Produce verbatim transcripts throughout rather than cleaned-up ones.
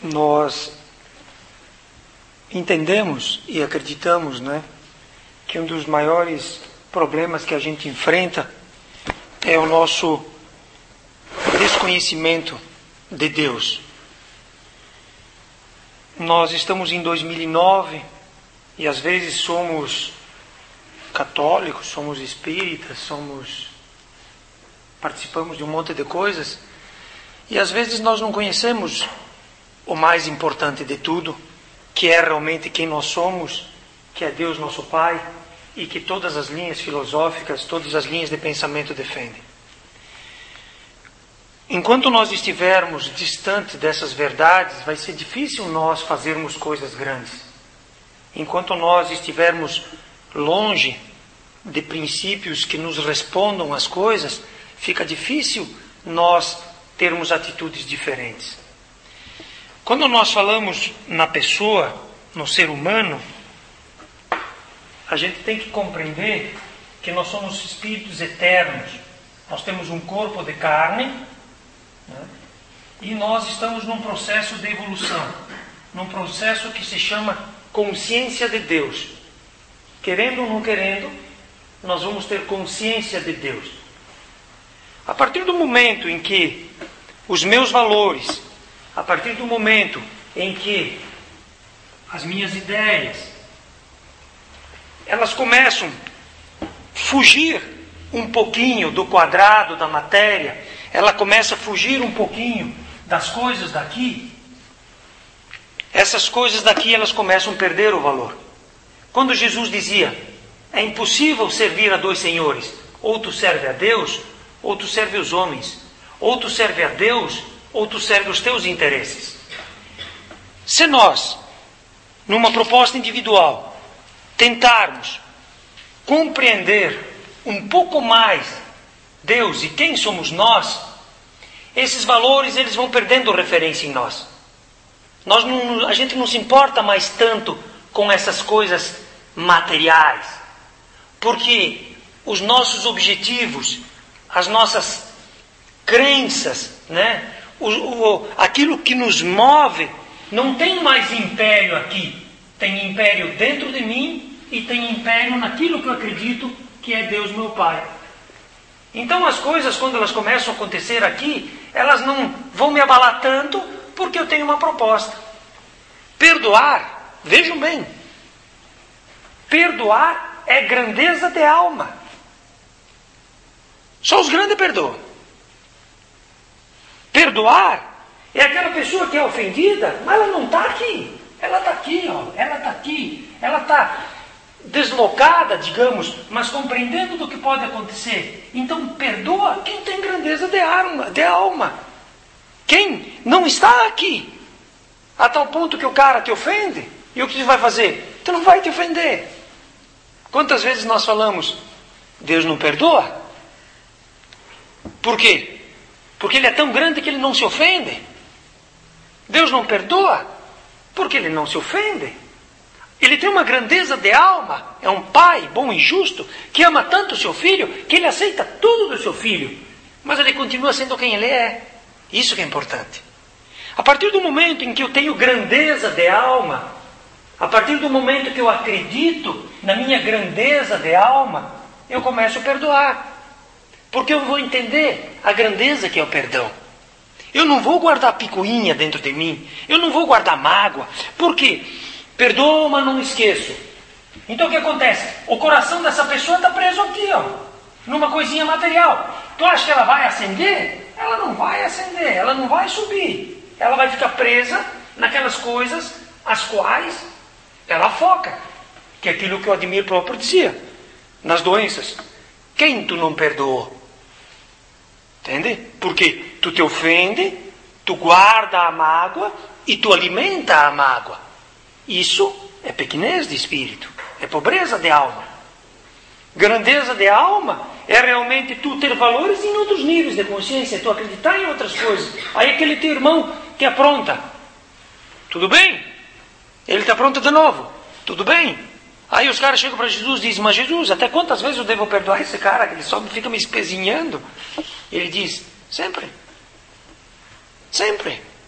nós entendemos e acreditamos, né, que um dos maiores problemas que a gente enfrenta é o nosso desconhecimento de Deus. Nós estamos em dois mil e nove e às vezes somos católicos, somos espíritas, somos participamos de um monte de coisas e às vezes nós não conhecemos o mais importante de tudo, que é realmente quem nós somos, que é Deus nosso Pai e que todas as linhas filosóficas, todas as linhas de pensamento defendem. Enquanto nós estivermos distantes dessas verdades, vai ser difícil nós fazermos coisas grandes. Enquanto nós estivermos longe de princípios que nos respondam às coisas, fica difícil nós termos atitudes diferentes. Quando nós falamos na pessoa, no ser humano, a gente tem que compreender que nós somos espíritos eternos. Nós temos um corpo de carne, né? E nós estamos num processo de evolução, num processo que se chama consciência de Deus. Querendo ou não querendo, nós vamos ter consciência de Deus. A partir do momento em que os meus valores, a partir do momento em que as minhas ideias, elas começam a fugir um pouquinho do quadrado da matéria, ela começa a fugir um pouquinho das coisas daqui, essas coisas daqui elas começam a perder o valor. Quando Jesus dizia, é impossível servir a dois senhores, ou tu serve a Deus, ou tu serve os homens, ou tu serve a Deus, ou tu serve os teus interesses. Se nós, numa proposta individual, tentarmos compreender um pouco mais Deus e quem somos nós, esses valores eles vão perdendo referência em nós. Nós não, a gente não se importa mais tanto com essas coisas materiais, porque os nossos objetivos, as nossas crenças, né? o, o, aquilo que nos move, não tem mais império aqui. Tem império dentro de mim e tem império naquilo que eu acredito que é Deus meu Pai. Então as coisas, quando elas começam a acontecer aqui, elas não vão me abalar tanto, porque eu tenho uma proposta. Perdoar, vejam bem, perdoar é grandeza de alma. Só os grandes perdoam. Perdoar é aquela pessoa que é ofendida, mas ela não está aqui. Ela está aqui, ó, ela está aqui, ela está deslocada, digamos, mas compreendendo do que pode acontecer. Então perdoa quem tem grandeza de alma, de alma. Quem não está aqui, a tal ponto que o cara te ofende, e o que você vai fazer? Tu não vai te ofender. Quantas vezes nós falamos, Deus não perdoa? Por quê? Porque Ele é tão grande que Ele não se ofende. Deus não perdoa porque Ele não se ofende. Ele tem uma grandeza de alma, é um pai bom e justo, que ama tanto o seu filho, que ele aceita tudo do seu filho, mas ele continua sendo quem ele é. Isso que é importante. A partir do momento em que eu tenho grandeza de alma, a partir do momento que eu acredito na minha grandeza de alma, eu começo a perdoar. Porque eu vou entender a grandeza que é o perdão. Eu não vou guardar picuinha dentro de mim, eu não vou guardar mágoa. Por quê? Perdoa, mas não esqueço. Então o que acontece? O coração dessa pessoa está preso aqui, ó, numa coisinha material. Tu acha que ela vai acender? Ela não vai acender, ela não vai subir. Ela vai ficar presa naquelas coisas as quais ela foca. Que é aquilo que o Ademir próprio dizia. Nas doenças. Quem tu não perdoou? Entende? Porque tu te ofende, tu guarda a mágoa e tu alimenta a mágoa. Isso é pequenez de espírito, é pobreza de alma. Grandeza de alma é realmente tu ter valores em outros níveis de consciência, tu acreditar em outras coisas. Aí aquele teu irmão que apronta, tudo bem? Ele está pronto de novo, tudo bem? Aí os caras chegam para Jesus e dizem, mas Jesus, até quantas vezes eu devo perdoar esse cara que ele só fica me espezinhando? Ele diz, sempre. Sempre.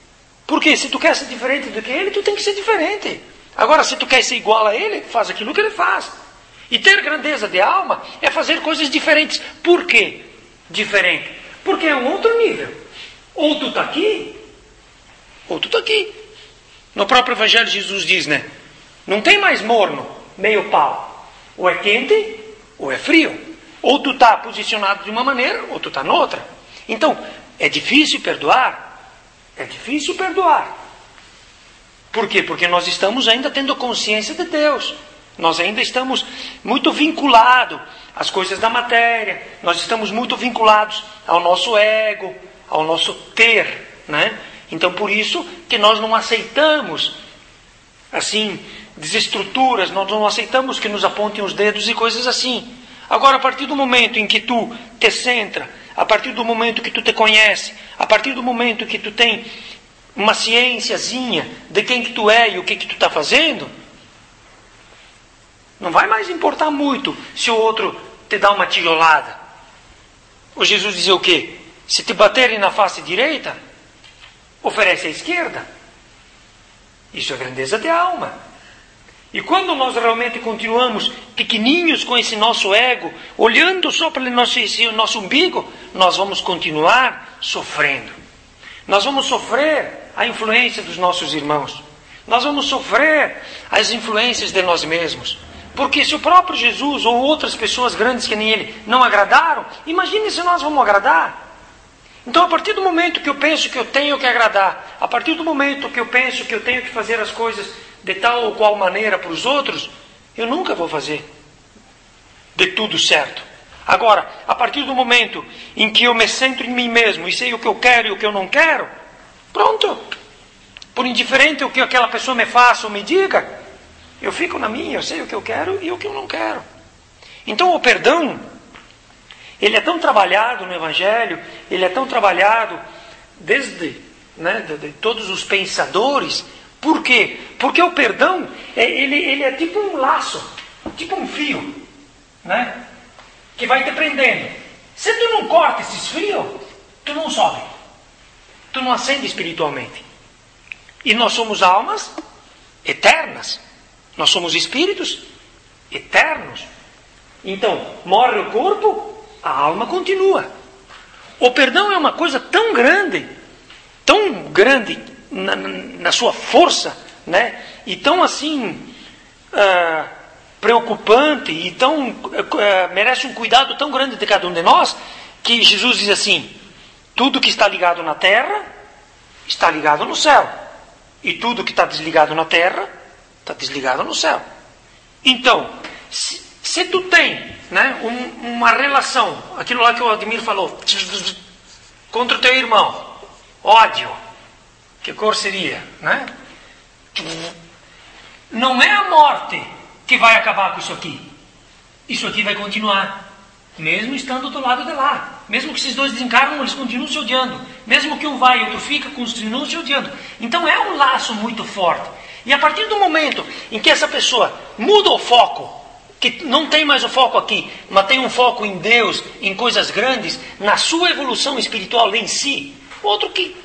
Porque se tu quer ser diferente do que ele, tu tem que ser diferente. Agora, se tu quer ser igual a ele, faz aquilo que ele faz. E ter grandeza de alma é fazer coisas diferentes. Por quê? Diferente. Porque é um outro nível. Ou tu está aqui, ou tu está aqui. No próprio Evangelho Jesus diz, né? Não tem mais morno, meio pau. Ou é quente, ou é frio. Ou tu está posicionado de uma maneira, ou tu está noutra. Então, é difícil perdoar. É difícil perdoar. Por quê? Porque nós estamos ainda tendo consciência de Deus. Nós ainda estamos muito vinculados às coisas da matéria. Nós estamos muito vinculados ao nosso ego, ao nosso ter, né? Então, por isso que nós não aceitamos, assim, desestruturas, nós não aceitamos que nos apontem os dedos e coisas assim. Agora, a partir do momento em que tu te centra, a partir do momento que tu te conhece, a partir do momento que tu tem uma ciênciazinha de quem que tu é e o que que tu está fazendo, não vai mais importar muito se o outro te dá uma tijolada. O Jesus dizia o quê? Se te baterem na face direita, oferece a esquerda. Isso é grandeza de alma. E quando nós realmente continuamos pequeninhos com esse nosso ego, olhando só para o nosso, esse, o nosso umbigo, nós vamos continuar sofrendo. Nós vamos sofrer a influência dos nossos irmãos. Nós vamos sofrer as influências de nós mesmos. Porque se o próprio Jesus ou outras pessoas grandes que nem ele não agradaram, imagine se nós vamos agradar. Então, a partir do momento que eu penso que eu tenho que agradar, a partir do momento que eu penso que eu tenho que fazer as coisas de tal ou qual maneira para os outros, eu nunca vou fazer de tudo certo. Agora, a partir do momento em que eu me centro em mim mesmo e sei o que eu quero e o que eu não quero, pronto. Por indiferente o que aquela pessoa me faça ou me diga, eu fico na minha, eu sei o que eu quero e o que eu não quero. Então o perdão, ele é tão trabalhado no Evangelho, ele é tão trabalhado desde, né, de, de todos os pensadores. Por quê? Porque o perdão, é, ele, ele é tipo um laço, tipo um fio, né, que vai te prendendo. Se tu não corta esses fios, tu não sobe. Tu não ascende espiritualmente. E nós somos almas eternas. Nós somos espíritos eternos. Então, morre o corpo, a alma continua. O perdão é uma coisa tão grande, tão grande na, na sua força, né? E tão assim uh, preocupante e tão uh, merece um cuidado tão grande de cada um de nós, que Jesus diz assim: tudo que está ligado na terra está ligado no céu, e tudo que está desligado na terra está desligado no céu. Então, se, se tu tem, né, um, uma relação, aquilo lá que o Ademir falou, contra o teu irmão, ódio, que cor seria, né? Não é a morte que vai acabar com isso aqui. Isso aqui vai continuar, mesmo estando do lado de lá. Mesmo que esses dois desencarnam, eles continuam se odiando. Mesmo que um vai e outro fica, continuam se odiando. Então é um laço muito forte. E a partir do momento em que essa pessoa muda o foco, que não tem mais o foco aqui, mas tem um foco em Deus, em coisas grandes, na sua evolução espiritual em si, outro que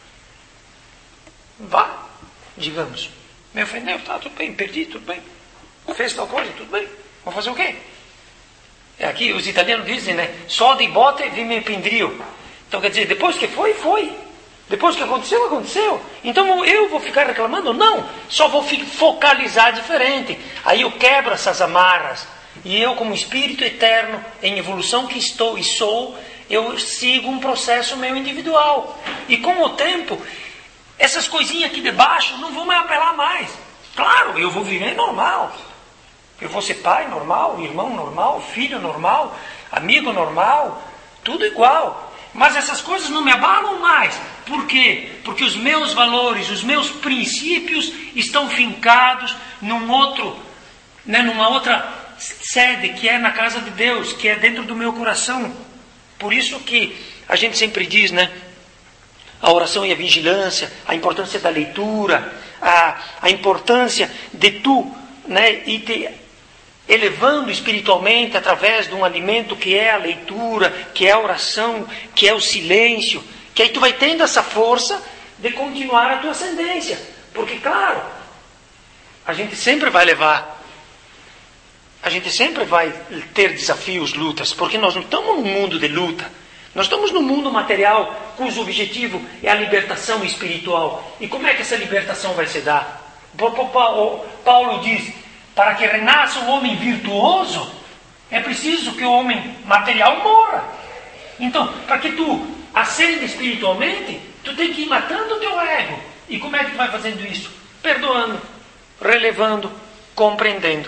vá, digamos, me ofendeu, tá, tudo bem, perdi, tudo bem, fez tal coisa, tudo bem, vou fazer o quê? É aqui os italianos dizem, né, só de bote vi me pendrio. Então quer dizer, depois que foi, foi. Depois que aconteceu, aconteceu. Então eu vou ficar reclamando? Não. Só vou focalizar diferente. Aí eu quebro essas amarras. E eu, como espírito eterno, em evolução que estou e sou, eu sigo um processo meu individual. E com o tempo, essas coisinhas aqui de baixo não vão me apelar mais. Claro, eu vou viver normal. Eu vou ser pai normal, irmão normal, filho normal, amigo normal, tudo igual. Mas essas coisas não me abalam mais. Por quê? Porque os meus valores, os meus princípios estão fincados num outro, né, numa outra sede, que é na casa de Deus, que é dentro do meu coração. Por isso que a gente sempre diz, né, a oração e a vigilância, a importância da leitura, a, a importância de tu, né, e te elevando espiritualmente através de um alimento que é a leitura, que é a oração, que é o silêncio, que aí tu vai tendo essa força de continuar a tua ascendência. Porque, claro, a gente sempre vai levar, a gente sempre vai ter desafios, lutas, porque nós não estamos num mundo de luta. Nós estamos num mundo material cujo objetivo é a libertação espiritual. E como é que essa libertação vai se dar? Paulo diz, para que renasça o homem virtuoso, é preciso que o homem material morra. Então, para que tu ascenda espiritualmente, tu tem que ir matando o teu ego. E como é que tu vai fazendo isso? Perdoando, relevando, compreendendo.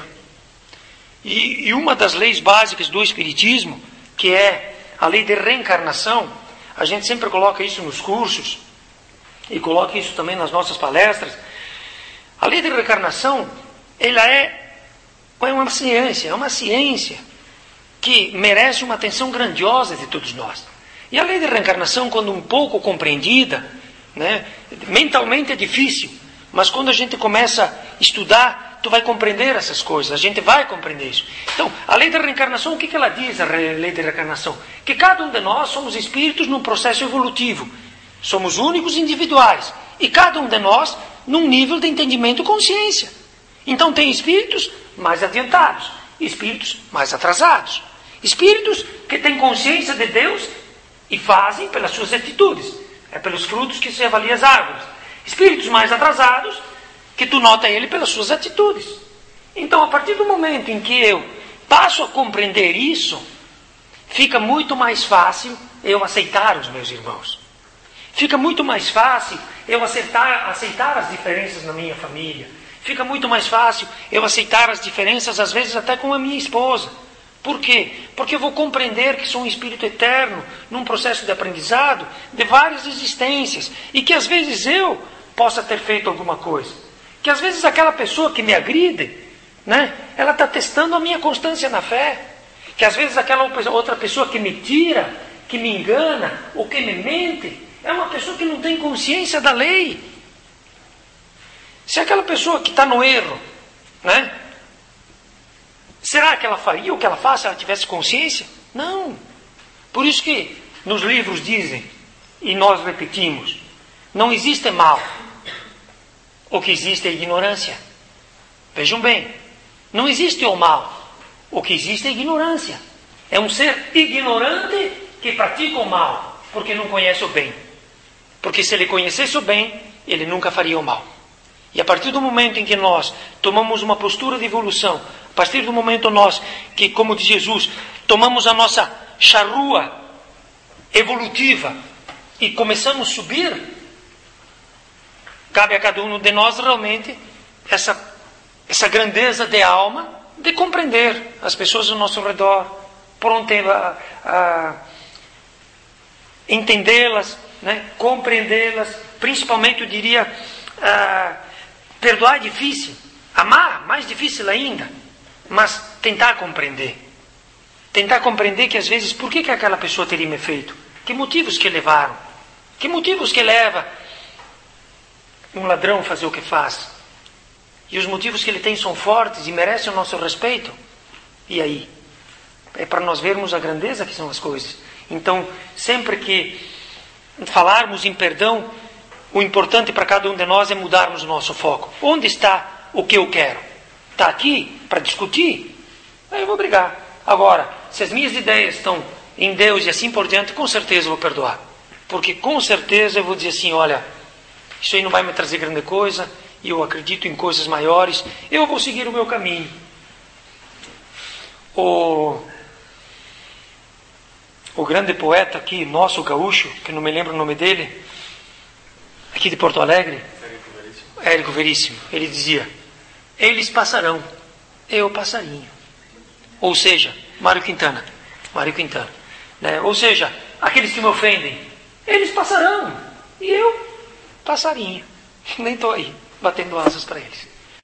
E, e uma das leis básicas do Espiritismo, que é a lei de reencarnação, a gente sempre coloca isso nos cursos, e coloca isso também nas nossas palestras. A lei de reencarnação, ela é, é uma ciência, é uma ciência que merece uma atenção grandiosa de todos nós. E a lei de reencarnação, quando um pouco compreendida, né, mentalmente é difícil, mas quando a gente começa a estudar, tu vai compreender essas coisas, a gente vai compreender isso. Então, a lei da reencarnação, o que, que ela diz, a lei da reencarnação? Que cada um de nós somos espíritos num processo evolutivo. Somos únicos individuais. E cada um de nós num nível de entendimento e consciência. Então tem espíritos mais adiantados, espíritos mais atrasados. Espíritos que têm consciência de Deus e fazem pelas suas atitudes. É pelos frutos que se avalia as árvores. Espíritos mais atrasados, que tu nota ele pelas suas atitudes. Então, a partir do momento em que eu passo a compreender isso, fica muito mais fácil eu aceitar os meus irmãos. Fica muito mais fácil eu aceitar, aceitar as diferenças na minha família. Fica muito mais fácil eu aceitar as diferenças, às vezes até com a minha esposa. Por quê? Porque eu vou compreender que sou um espírito eterno, num processo de aprendizado, de várias existências. E que às vezes eu possa ter feito alguma coisa. Que às vezes aquela pessoa que me agride, né, ela está testando a minha constância na fé. Que às vezes aquela outra pessoa que me tira, que me engana, ou que me mente, é uma pessoa que não tem consciência da lei. Se aquela pessoa que está no erro, né, será que ela faria o que ela faz se ela tivesse consciência? Não. Por isso que nos livros dizem, e nós repetimos, não existe mal. O que existe é ignorância. Vejam bem, não existe o mal. O que existe é ignorância. É um ser ignorante que pratica o mal, porque não conhece o bem. Porque se ele conhecesse o bem, ele nunca faria o mal. E a partir do momento em que nós tomamos uma postura de evolução, a partir do momento nós que, como diz Jesus, tomamos a nossa charrua evolutiva e começamos a subir, cabe a cada um de nós realmente essa, essa grandeza de alma de compreender as pessoas ao nosso redor, pronto a, a entendê-las, né? Compreendê-las, principalmente eu diria, a, perdoar é difícil, amar mais difícil ainda, mas tentar compreender. Tentar compreender que às vezes, por que, que aquela pessoa teria me feito? Que motivos que levaram? Que motivos que leva um ladrão a fazer o que faz? E os motivos que ele tem são fortes e merecem o nosso respeito? E aí? É para nós vermos a grandeza que são as coisas. Então, sempre que falarmos em perdão, o importante para cada um de nós é mudarmos o nosso foco. Onde está o que eu quero? Está aqui para discutir? Aí eu vou brigar. Agora, se as minhas ideias estão em Deus e assim por diante, com certeza eu vou perdoar. Porque com certeza eu vou dizer assim, olha, isso aí não vai me trazer grande coisa, e eu acredito em coisas maiores, eu vou seguir o meu caminho. O, o grande poeta aqui, nosso gaúcho, que não me lembro o nome dele, aqui de Porto Alegre, Érico Veríssimo, Érico Veríssimo, ele dizia, eles passarão, eu passarinho. Ou seja, Mário Quintana, Mário Quintana, né? Ou seja, aqueles que me ofendem, eles passarão, e eu, passarinho, nem estou aí, batendo asas para eles.